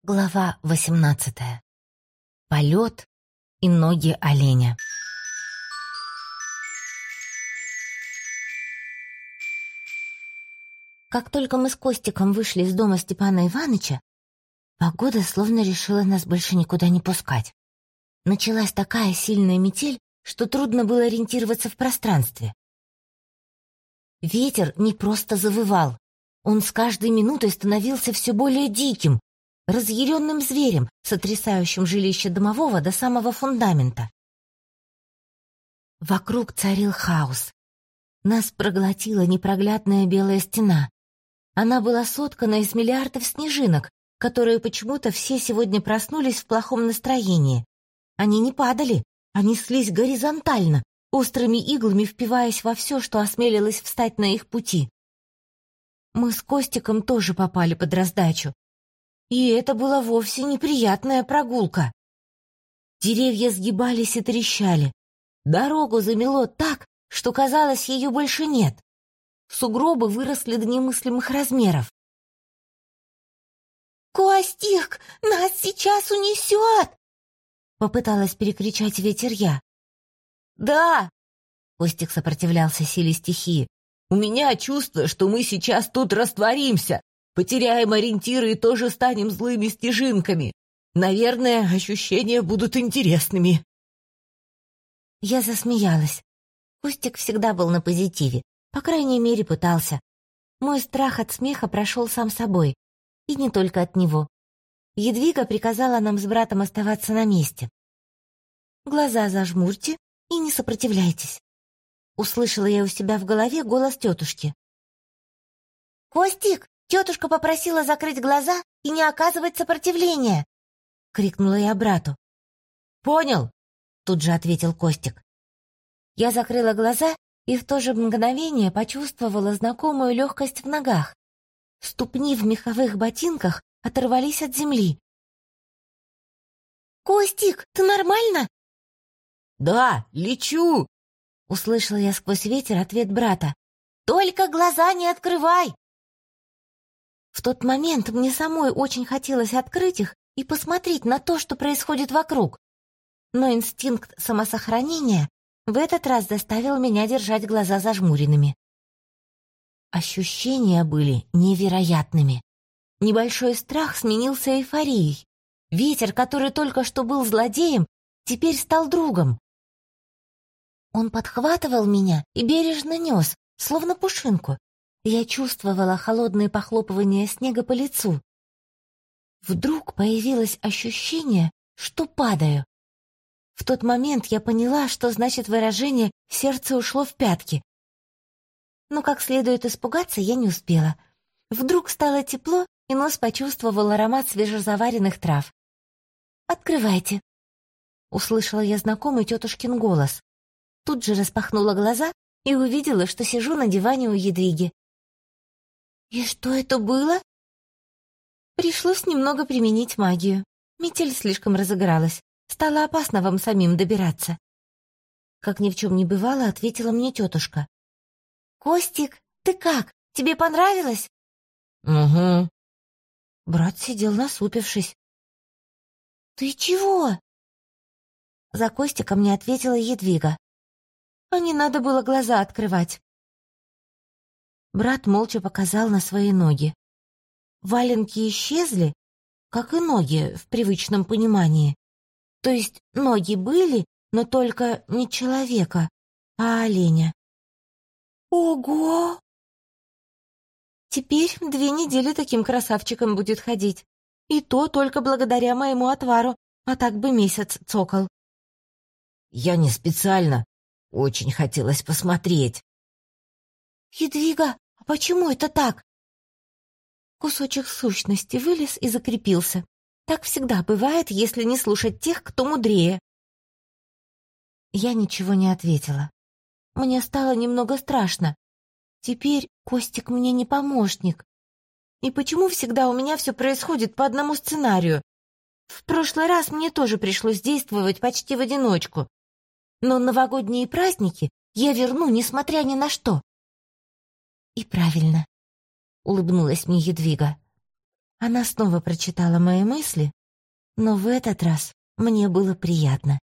Глава 18. Полет и ноги оленя. Как только мы с Костиком вышли из дома Степана Иваныча, погода словно решила нас больше никуда не пускать. Началась такая сильная метель, что трудно было ориентироваться в пространстве. Ветер не просто завывал, он с каждой минутой становился все более диким, разъяренным зверем, сотрясающим жилище домового до самого фундамента. Вокруг царил хаос. Нас проглотила непроглядная белая стена. Она была соткана из миллиардов снежинок, которые почему-то все сегодня проснулись в плохом настроении. Они не падали, они неслись горизонтально, острыми иглами впиваясь во все, что осмелилось встать на их пути. Мы с Костиком тоже попали под раздачу. И это была вовсе неприятная прогулка. Деревья сгибались и трещали. Дорогу замело так, что казалось, ее больше нет. Сугробы выросли до немыслимых размеров. «Костик, нас сейчас унесет!» Попыталась перекричать ветер я. «Да!» — Костик сопротивлялся силе стихии. «У меня чувство, что мы сейчас тут растворимся. Потеряем ориентиры и тоже станем злыми снежинками. Наверное, ощущения будут интересными». Я засмеялась. Костик всегда был на позитиве. По крайней мере, пытался. Мой страх от смеха прошел сам собой. И не только от него. Едвига приказала нам с братом оставаться на месте. «Глаза зажмурьте и не сопротивляйтесь». Услышала я у себя в голове голос тетушки. «Костик, тетушка попросила закрыть глаза и не оказывать сопротивления!» — крикнула я брату. «Понял!» — тут же ответил Костик. Я закрыла глаза и в то же мгновение почувствовала знакомую легкость в ногах. Ступни в меховых ботинках оторвались от земли. «Костик, ты нормально?» «Да, лечу!» — услышала я сквозь ветер ответ брата. «Только глаза не открывай!» В тот момент мне самой очень хотелось открыть их и посмотреть на то, что происходит вокруг. Но инстинкт самосохранения в этот раз заставил меня держать глаза зажмуренными. Ощущения были невероятными. Небольшой страх сменился эйфорией. Ветер, который только что был злодеем, теперь стал другом. Он подхватывал меня и бережно нес, словно пушинку. Я чувствовала холодные похлопывания снега по лицу. Вдруг появилось ощущение, что падаю. В тот момент я поняла, что значит выражение «сердце ушло в пятки». Но как следует испугаться я не успела. Вдруг стало тепло, и нос почувствовал аромат свежезаваренных трав. «Открывайте», — услышала я знакомый тетушкин голос. Тут же распахнула глаза и увидела, что сижу на диване у Едвиги. «И что это было?» Пришлось немного применить магию. Метель слишком разыгралась. Стало опасно вам самим добираться. Как ни в чем не бывало, ответила мне тетушка. «Костик, ты как? Тебе понравилось?» «Угу». Брат сидел насупившись. «Ты чего?» За Костика мне ответила Едвига. А не надо было глаза открывать. Брат молча показал на свои ноги. Валенки исчезли, как и ноги в привычном понимании. То есть ноги были, но только не человека, а оленя. Ого! Теперь 2 недели таким красавчиком будет ходить. И то только благодаря моему отвару, а так бы месяц цокал. Я не специально. Очень хотелось посмотреть. Едвига, а почему это так? Кусочек сущности вылез и закрепился. Так всегда бывает, если не слушать тех, кто мудрее. Я ничего не ответила. Мне стало немного страшно. Теперь Костик мне не помощник. И почему всегда у меня все происходит по одному сценарию? В прошлый раз мне тоже пришлось действовать почти в одиночку. Но новогодние праздники я верну, несмотря ни на что. И правильно, улыбнулась мне Едвига. Она снова прочитала мои мысли, но в этот раз мне было приятно.